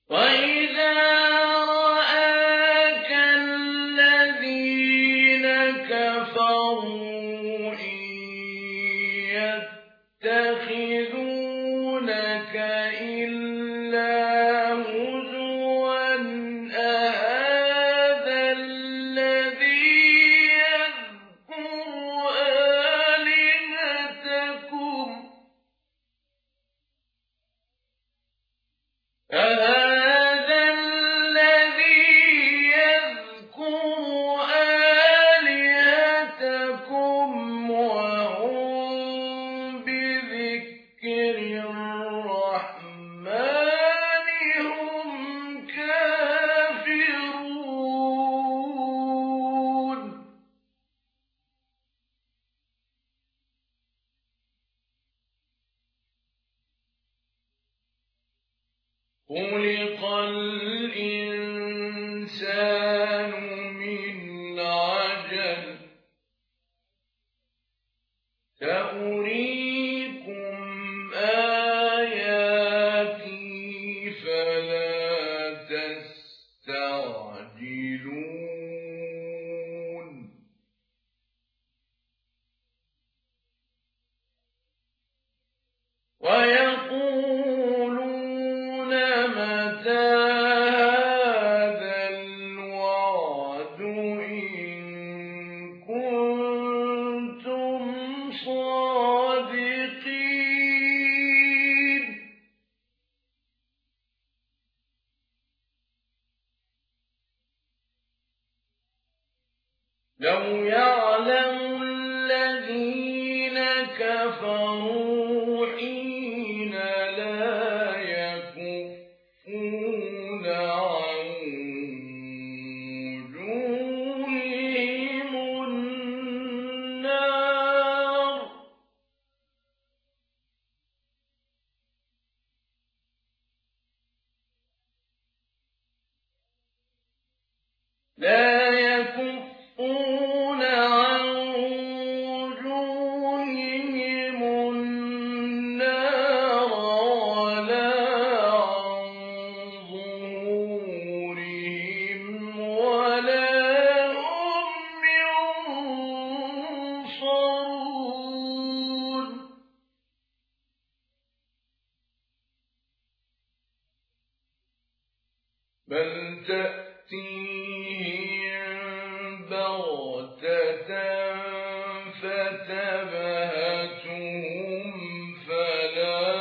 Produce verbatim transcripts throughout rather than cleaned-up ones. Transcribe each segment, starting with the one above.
وَإِذَا رَآكَ الَّذِينَ كَفَرُوا إِن يَتَّخِذُونَكَ إِلَّا هُزُوًا أَهَٰذَا الَّذِي يَذْكُرُ آلِهَتَكُمْ أَهَٰذَا الَّذِي يَذْكُرُ آلِهَتَكُمْ وَهُم بِذِكْرِ الرَّحْمَٰنِ هُمْ كَافِرُونَ خُلِقَ الْإِنسَانُ مِنْ عَجَلٍ ۚ سَأُرِيكُمْ آيَاتِي فَلَا تَسْتَعْجِلُونِ وَيَقُولُونَ مَتَىٰ هَٰذَا الْوَعْدُ إِن كُنتُمْ صَادِقِينَ لَوْ يَعْلَمُ الَّذِينَ كَفَرُوا حِينَ لَا يَكُفُّونَ عَن وُجُوهِهِمُ النَّارَ لَا يَكُفُّونَ عَن وُجُوهِهِمُ النَّارَ وَلَا عَن ظُهُورِهِمْ وَلَا هُمْ يُنصَرُونَ بَلْ تَأْتِيهِم بَغْتَةً فَتَبْهَتُهُمْ فَلَا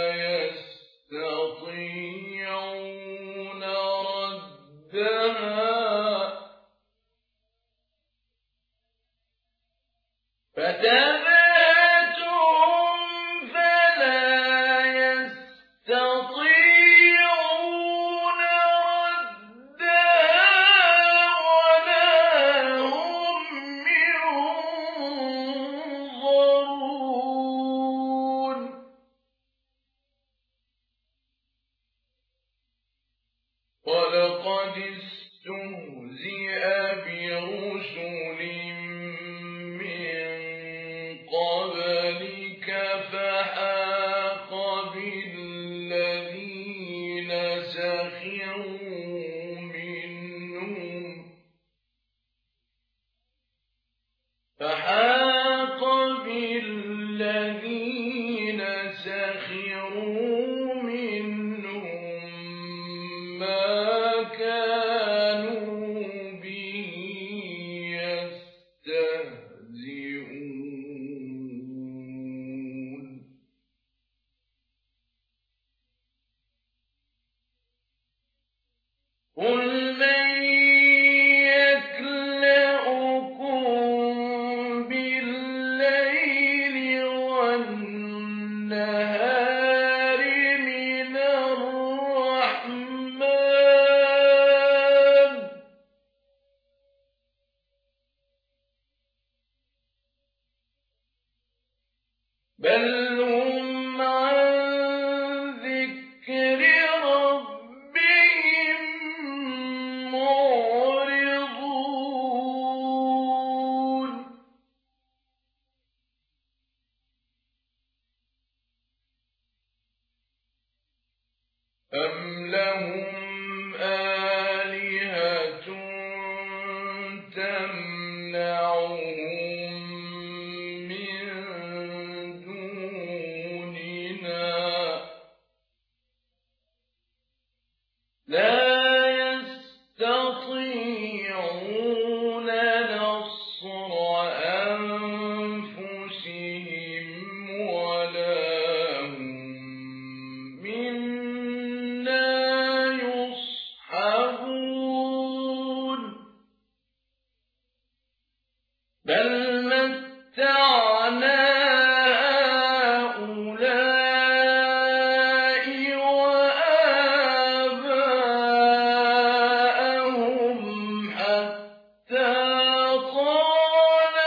يَسْتَطِيعُونَ رَدَّهَا فَتَبْهَتُهُمْ فَلَا يَسْتَطِيعُونَ رَدَّهَا وَلَا هُمْ يُنظَرُونَ وَلَقَدِ اسْتُهْزِئَ بِرُسُلٍ مِّن قَبْلِكَ فَحَاقَ بِالَّذِينَ سَخِرُوا مِنْهُمْ فَحَاقَ بِالَّذِينَ سَخِرُوا مِنْهُم مَّا كَانُوا بِهِ يَسْتَهْزِئُونَ قُلْ مَن يَكْلَؤُكُم بِاللَّيْلِ وَالنَّهَارِ مِنَ الرَّحْمَٰنِ بَلْ هُمْ عَن ذِكْرِ رَبِّهِم مُّعْرِضُونَ أَمْ لَهُمْ آلهة تمنعهم من دوننا لا يستطيعون نصر أنفسهم ولا هم منا يصحبون بل متعنا هؤلاء وآباءهم حتى طال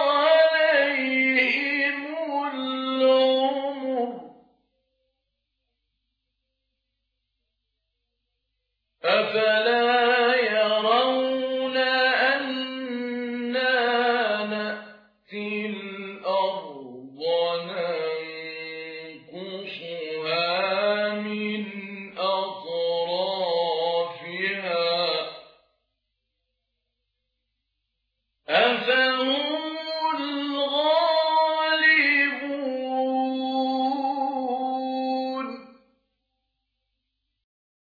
عليهم العمر أفلا يرون أنا نأتي الأرض ننقصها من أطرافها